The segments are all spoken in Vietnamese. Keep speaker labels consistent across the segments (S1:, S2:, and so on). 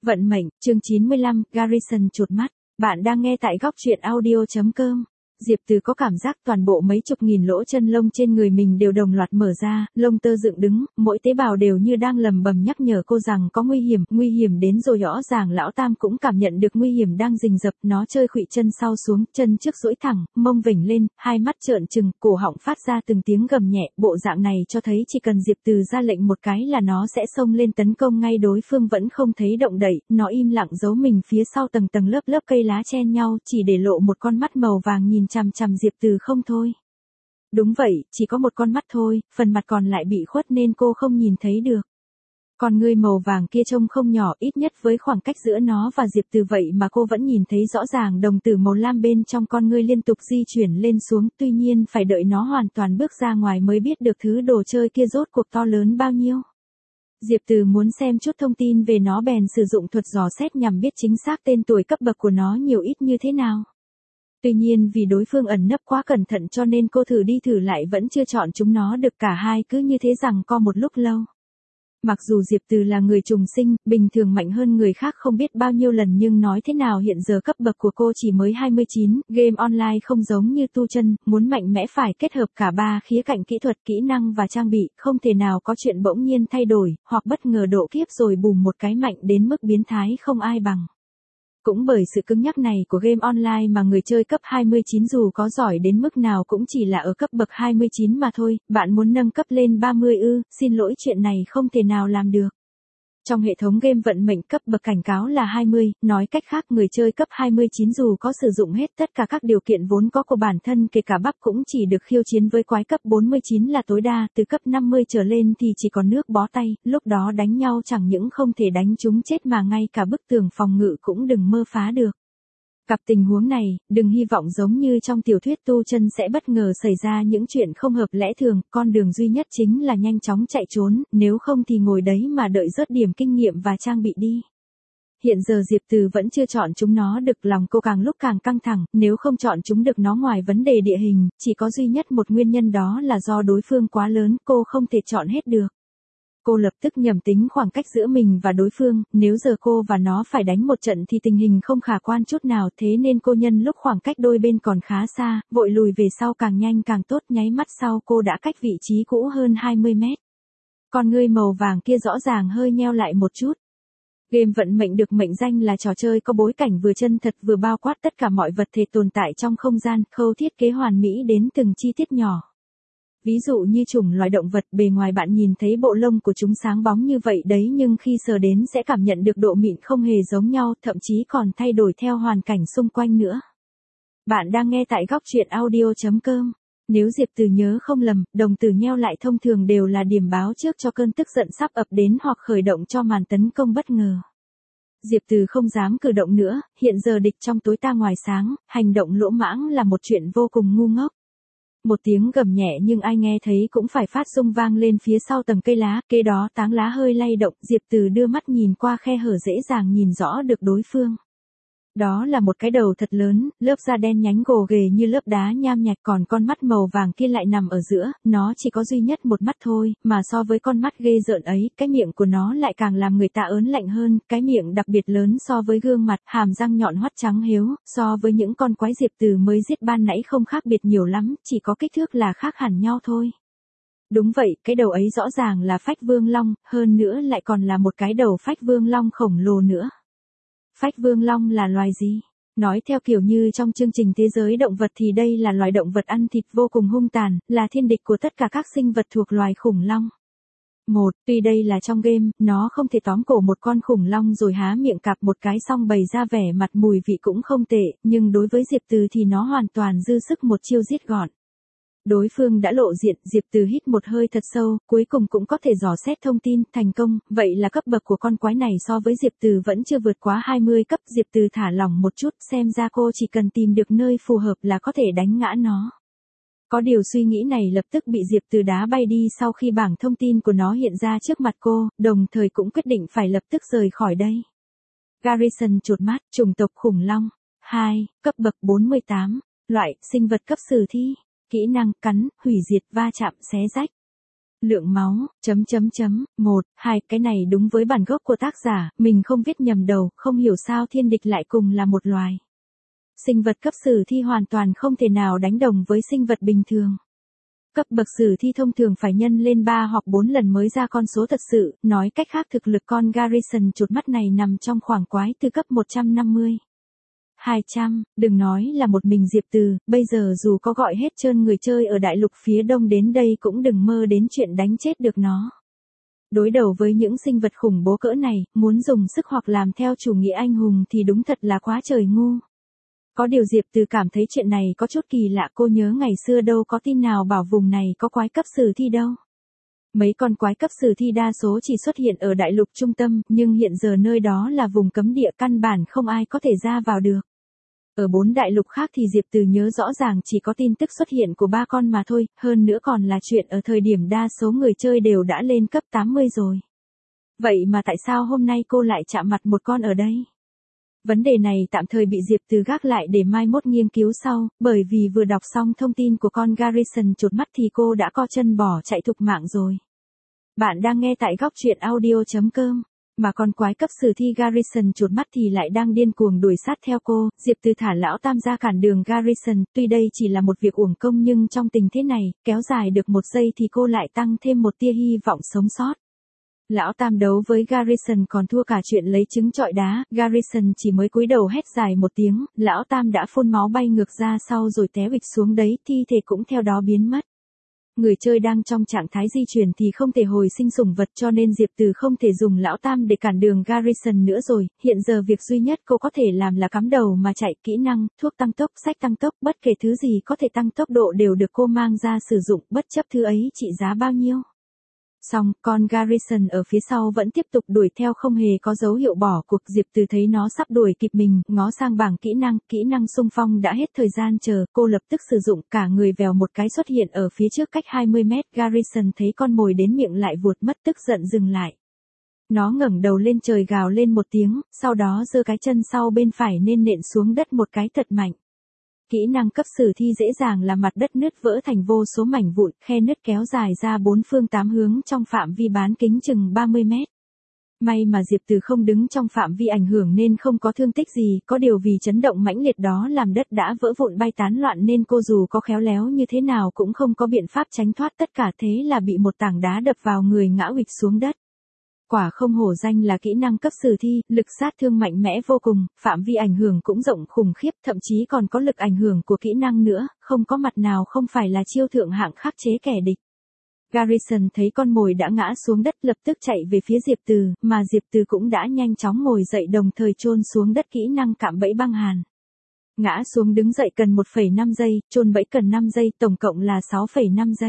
S1: Vận mệnh, chương 95, Garrison chột mắt. Bạn đang nghe tại góc truyện audio.com. Diệp Từ có cảm giác toàn bộ mấy chục nghìn lỗ chân lông trên người mình đều đồng loạt mở ra, lông tơ dựng đứng, mỗi tế bào đều như đang lầm bầm nhắc nhở cô rằng có nguy hiểm đến rồi. Rõ ràng lão Tam cũng cảm nhận được nguy hiểm đang rình rập, nó chơi khuỵu chân sau xuống, chân trước duỗi thẳng, mông vểnh lên, hai mắt trợn trừng, cổ họng phát ra từng tiếng gầm nhẹ, bộ dạng này cho thấy chỉ cần Diệp Từ ra lệnh một cái là nó sẽ xông lên tấn công ngay. Đối phương vẫn không thấy động đậy, nó im lặng giấu mình phía sau tầng tầng lớp cây lá chen nhau, chỉ để lộ một con mắt màu vàng nhìn chằm chằm Diệp Từ không thôi. Đúng vậy, chỉ có một con mắt thôi, phần mặt còn lại bị khuất nên cô không nhìn thấy được. Con ngươi màu vàng kia trông không nhỏ, ít nhất với khoảng cách giữa nó và Diệp Từ vậy mà cô vẫn nhìn thấy rõ ràng đồng tử màu lam bên trong con ngươi liên tục di chuyển lên xuống, tuy nhiên phải đợi nó hoàn toàn bước ra ngoài mới biết được thứ đồ chơi kia rốt cuộc to lớn bao nhiêu. Diệp Từ muốn xem chút thông tin về nó bèn sử dụng thuật dò xét nhằm biết chính xác tên tuổi cấp bậc của nó nhiều ít như thế nào. Tuy nhiên vì đối phương ẩn nấp quá cẩn thận cho nên cô thử đi thử lại vẫn chưa chọn chúng nó được, cả hai cứ như thế giằng co một lúc lâu. Mặc dù Diệp Từ là người trùng sinh, bình thường mạnh hơn người khác không biết bao nhiêu lần, nhưng nói thế nào hiện giờ cấp bậc của cô chỉ mới 29, game online không giống như tu chân, muốn mạnh mẽ phải kết hợp cả ba khía cạnh kỹ thuật, kỹ năng và trang bị, không thể nào có chuyện bỗng nhiên thay đổi, hoặc bất ngờ độ kiếp rồi bùm một cái mạnh đến mức biến thái không ai bằng. Cũng bởi sự cứng nhắc này của game online mà người chơi cấp 29 dù có giỏi đến mức nào cũng chỉ là ở cấp bậc 29 mà thôi. Bạn muốn nâng cấp lên 30 ư, xin lỗi, chuyện này không thể nào làm được. Trong hệ thống game vận mệnh cấp bậc cảnh cáo là 20, nói cách khác người chơi cấp 29 dù có sử dụng hết tất cả các điều kiện vốn có của bản thân kể cả bắp cũng chỉ được khiêu chiến với quái cấp 49 là tối đa, từ cấp 50 trở lên thì chỉ còn nước bó tay, lúc đó đánh nhau chẳng những không thể đánh chúng chết mà ngay cả bức tường phòng ngự cũng đừng mơ phá được. Gặp tình huống này, đừng hy vọng giống như trong tiểu thuyết tu chân sẽ bất ngờ xảy ra những chuyện không hợp lẽ thường, con đường duy nhất chính là nhanh chóng chạy trốn, nếu không thì ngồi đấy mà đợi rớt điểm kinh nghiệm và trang bị đi. Hiện giờ Diệp Từ vẫn chưa chọn chúng nó được, lòng cô càng lúc càng căng thẳng, nếu không chọn chúng được nó ngoài vấn đề địa hình, chỉ có duy nhất một nguyên nhân, đó là do đối phương quá lớn, cô không thể chọn hết được. Cô lập tức nhầm tính khoảng cách giữa mình và đối phương, nếu giờ cô và nó phải đánh một trận thì tình hình không khả quan chút nào, thế nên cô nhân lúc khoảng cách đôi bên còn khá xa, vội lùi về sau càng nhanh càng tốt, nháy mắt sau cô đã cách vị trí cũ hơn 20 mét. Con ngươi màu vàng kia rõ ràng hơi nheo lại một chút. Game vận mệnh được mệnh danh là trò chơi có bối cảnh vừa chân thật vừa bao quát tất cả mọi vật thể tồn tại trong không gian, khâu thiết kế hoàn mỹ đến từng chi tiết nhỏ. Ví dụ như chủng loài động vật, bề ngoài bạn nhìn thấy bộ lông của chúng sáng bóng như vậy đấy, nhưng khi sờ đến sẽ cảm nhận được độ mịn không hề giống nhau, thậm chí còn thay đổi theo hoàn cảnh xung quanh nữa. Bạn đang nghe tại góc truyện audio.com. Nếu Diệp Từ nhớ không lầm, đồng tử nheo lại thông thường đều là điểm báo trước cho cơn tức giận sắp ập đến hoặc khởi động cho màn tấn công bất ngờ. Diệp Từ không dám cử động nữa, hiện giờ địch trong tối ta ngoài sáng, hành động lỗ mãng là một chuyện vô cùng ngu ngốc. Một tiếng gầm nhẹ nhưng ai nghe thấy cũng phải phát rung vang lên phía sau tầng cây lá, kế đó táng lá hơi lay động, Diệp Từ đưa mắt nhìn qua khe hở dễ dàng nhìn rõ được đối phương. Đó là một cái đầu thật lớn, lớp da đen nhánh gồ ghề như lớp đá nham nhạch, còn con mắt màu vàng kia lại nằm ở giữa, nó chỉ có duy nhất một mắt thôi, mà so với con mắt ghê rợn ấy, cái miệng của nó lại càng làm người ta ớn lạnh hơn, cái miệng đặc biệt lớn so với gương mặt, hàm răng nhọn hoắt trắng hiếu, so với những con quái Diệp Từ mới giết ban nãy không khác biệt nhiều lắm, chỉ có kích thước là khác hẳn nhau thôi. Đúng vậy, cái đầu ấy rõ ràng là phách vương long, hơn nữa lại còn là một cái đầu phách vương long khổng lồ nữa. Phách vương long là loài gì? Nói theo kiểu như trong chương trình thế giới động vật thì đây là loài động vật ăn thịt vô cùng hung tàn, là thiên địch của tất cả các sinh vật thuộc loài khủng long. Tuy đây là trong game, nó không thể tóm cổ một con khủng long rồi há miệng cạp một cái xong bày ra vẻ mặt mùi vị cũng không tệ, nhưng đối với Diệp Từ thì nó hoàn toàn dư sức một chiêu giết gọn. Đối phương đã lộ diện, Diệp Từ hít một hơi thật sâu, cuối cùng cũng có thể dò xét thông tin, thành công, vậy là cấp bậc của con quái này so với Diệp Từ vẫn chưa vượt quá 20 cấp, Diệp Từ thả lỏng một chút, xem ra cô chỉ cần tìm được nơi phù hợp là có thể đánh ngã nó. Có điều suy nghĩ này lập tức bị Diệp Từ đá bay đi sau khi bảng thông tin của nó hiện ra trước mặt cô, đồng thời cũng quyết định phải lập tức rời khỏi đây. Garrison chột mắt, chủng tộc khủng long, 2, cấp bậc 48, loại, sinh vật cấp sử thi. Kỹ năng, cắn, hủy diệt, va chạm, xé rách. Lượng máu, một, hai, cái này đúng với bản gốc của tác giả, mình không viết nhầm đầu, không hiểu sao thiên địch lại cùng là một loài. Sinh vật cấp sử thi hoàn toàn không thể nào đánh đồng với sinh vật bình thường. Cấp bậc sử thi thông thường phải nhân lên 3 hoặc 4 lần mới ra con số thật sự, nói cách khác thực lực con Garrison chuột mắt này nằm trong khoảng quái từ cấp 150. 200, đừng nói là một mình Diệp Từ, bây giờ dù có gọi hết trơn người chơi ở đại lục phía đông đến đây cũng đừng mơ đến chuyện đánh chết được nó. Đối đầu với những sinh vật khủng bố cỡ này, muốn dùng sức hoặc làm theo chủ nghĩa anh hùng thì đúng thật là quá trời ngu. Có điều Diệp Từ cảm thấy chuyện này có chút kỳ lạ, cô nhớ ngày xưa đâu có tin nào bảo vùng này có quái cấp sử thi đâu. Mấy con quái cấp sử thi đa số chỉ xuất hiện ở đại lục trung tâm, nhưng hiện giờ nơi đó là vùng cấm địa căn bản không ai có thể ra vào được. Ở 4 đại lục khác thì Diệp Từ nhớ rõ ràng chỉ có tin tức xuất hiện của 3 con mà thôi, hơn nữa còn là chuyện ở thời điểm đa số người chơi đều đã lên cấp 80 rồi. Vậy mà tại sao hôm nay cô lại chạm mặt một con ở đây? Vấn đề này tạm thời bị Diệp Từ gác lại để mai mốt nghiên cứu sau, bởi vì vừa đọc xong thông tin của con Garrison chuột mắt thì cô đã co chân bỏ chạy thục mạng rồi. Bạn đang nghe tại góc truyện audio.com. Mà con quái cấp sử thi Garrison chuột mắt thì lại đang điên cuồng đuổi sát theo cô. Diệp Từ thả lão tam ra cản đường Garrison, tuy đây chỉ là một việc uổng công nhưng trong tình thế này, kéo dài được 1 giây thì cô lại tăng thêm một tia hy vọng sống sót. Lão tam đấu với Garrison còn thua cả chuyện lấy trứng trọi đá, Garrison chỉ mới cúi đầu hét dài một tiếng, lão tam đã phun máu bay ngược ra sau rồi té bịch xuống đấy, thi thể cũng theo đó biến mất. Người chơi đang trong trạng thái di chuyển thì không thể hồi sinh sủng vật cho nên Diệp Từ không thể dùng lão tam để cản đường Garrison nữa rồi, hiện giờ việc duy nhất cô có thể làm là cắm đầu mà chạy, kỹ năng, thuốc tăng tốc, sách tăng tốc, bất kể thứ gì có thể tăng tốc độ đều được cô mang ra sử dụng, bất chấp thứ ấy trị giá bao nhiêu. Xong, con Garrison ở phía sau vẫn tiếp tục đuổi theo không hề có dấu hiệu bỏ cuộc. Diệp Từ thấy nó sắp đuổi kịp mình, ngó sang bảng kỹ năng xung phong đã hết thời gian chờ, cô lập tức sử dụng, cả người vèo một cái xuất hiện ở phía trước cách 20 mét, Garrison thấy con mồi đến miệng lại vuột mất tức giận dừng lại. Nó ngẩng đầu lên trời gào lên một tiếng, sau đó giơ cái chân sau bên phải nên nện xuống đất một cái thật mạnh. Kỹ năng cấp sử thi dễ dàng là mặt đất nứt vỡ thành vô số mảnh vụn, khe nứt kéo dài ra 4 phương 8 hướng trong phạm vi bán kính chừng 30 mét. May mà Diệp Từ không đứng trong phạm vi ảnh hưởng nên không có thương tích gì, có điều vì chấn động mãnh liệt đó làm đất đã vỡ vụn bay tán loạn nên cô dù có khéo léo như thế nào cũng không có biện pháp tránh thoát, tất cả thế là bị một tảng đá đập vào người ngã huỵch xuống đất. Quả không hổ danh là kỹ năng cấp sử thi, lực sát thương mạnh mẽ vô cùng, phạm vi ảnh hưởng cũng rộng khủng khiếp, thậm chí còn có lực ảnh hưởng của kỹ năng nữa, không có mặt nào không phải là chiêu thượng hạng khắc chế kẻ địch. Garrison thấy con mồi đã ngã xuống đất lập tức chạy về phía Diệp Từ, mà Diệp Từ cũng đã nhanh chóng ngồi dậy đồng thời chôn xuống đất kỹ năng cạm bẫy băng hàn. Ngã xuống đứng dậy cần 1,5 giây, chôn bẫy cần 5 giây, tổng cộng là 6,5 giây.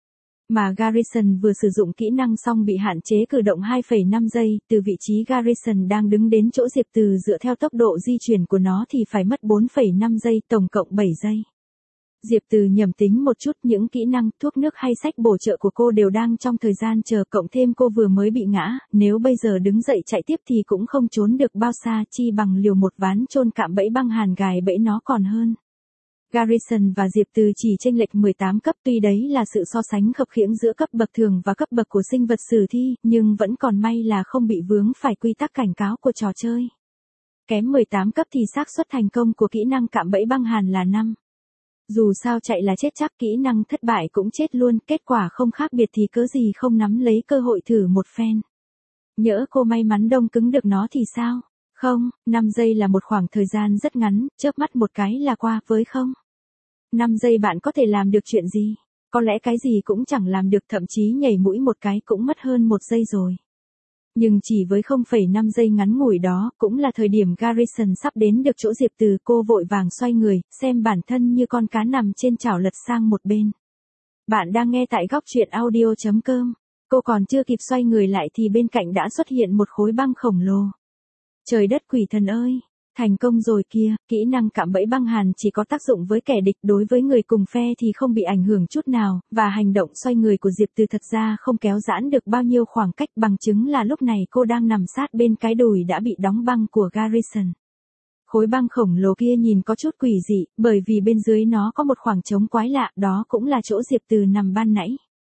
S1: Mà Garrison vừa sử dụng kỹ năng xong bị hạn chế cử động 2,5 giây, từ vị trí Garrison đang đứng đến chỗ Diệp Từ dựa theo tốc độ di chuyển của nó thì phải mất 4,5 giây, tổng cộng 7 giây. Diệp Từ nhẩm tính một chút, những kỹ năng, thuốc nước hay sách bổ trợ của cô đều đang trong thời gian chờ, cộng thêm cô vừa mới bị ngã, nếu bây giờ đứng dậy chạy tiếp thì cũng không trốn được bao xa, chi bằng liều một ván chôn cạm bẫy băng hàn gài bẫy nó còn hơn. Garrison và Diệp Từ chỉ chênh lệch 18 cấp, tuy đấy là sự so sánh khập khiễng giữa cấp bậc thường và cấp bậc của sinh vật sử thi, nhưng vẫn còn may là không bị vướng phải quy tắc cảnh cáo của trò chơi. Kém 18 cấp thì xác suất thành công của kỹ năng cạm bẫy băng hàn là 5. Dù sao chạy là chết chắc, kỹ năng thất bại cũng chết luôn, kết quả không khác biệt thì cớ gì không nắm lấy cơ hội thử một phen. Nhỡ cô may mắn đông cứng được nó thì sao? Không, 5 giây là một khoảng thời gian rất ngắn, chớp mắt một cái là qua, với không? 5 giây bạn có thể làm được chuyện gì? Có lẽ cái gì cũng chẳng làm được, thậm chí nhảy mũi một cái cũng mất hơn 1 giây rồi. Nhưng chỉ với 0,5 giây ngắn ngủi đó, cũng là thời điểm Garrison sắp đến được chỗ Diệp Từ, cô vội vàng xoay người, xem bản thân như con cá nằm trên chảo lật sang một bên. Bạn đang nghe tại góc truyện audio.com. Cô còn chưa kịp xoay người lại thì bên cạnh đã xuất hiện một khối băng khổng lồ. Trời đất quỷ thần ơi! Thành công rồi kia, kỹ năng cạm bẫy băng hàn chỉ có tác dụng với kẻ địch, đối với người cùng phe thì không bị ảnh hưởng chút nào, và hành động xoay người của Diệp Từ thật ra không kéo giãn được bao nhiêu khoảng cách, bằng chứng là lúc này cô đang nằm sát bên cái đùi đã bị đóng băng của Garrison. Khối băng khổng lồ kia nhìn có chút quỷ dị, bởi vì bên dưới nó có một khoảng trống quái lạ, đó cũng là chỗ Diệp Từ nằm ban nãy.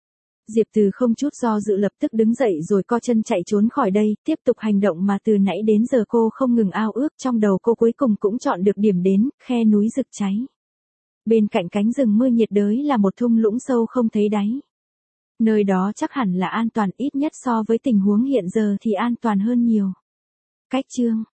S1: Diệp Từ không chút do dự lập tức đứng dậy rồi co chân chạy trốn khỏi đây, tiếp tục hành động mà từ nãy đến giờ cô không ngừng ao ước, trong đầu cô cuối cùng cũng chọn được điểm đến, khe núi rực cháy. Bên cạnh cánh rừng mưa nhiệt đới là một thung lũng sâu không thấy đáy. Nơi đó chắc hẳn là an toàn, ít nhất so với tình huống hiện giờ thì an toàn hơn nhiều. Cách chương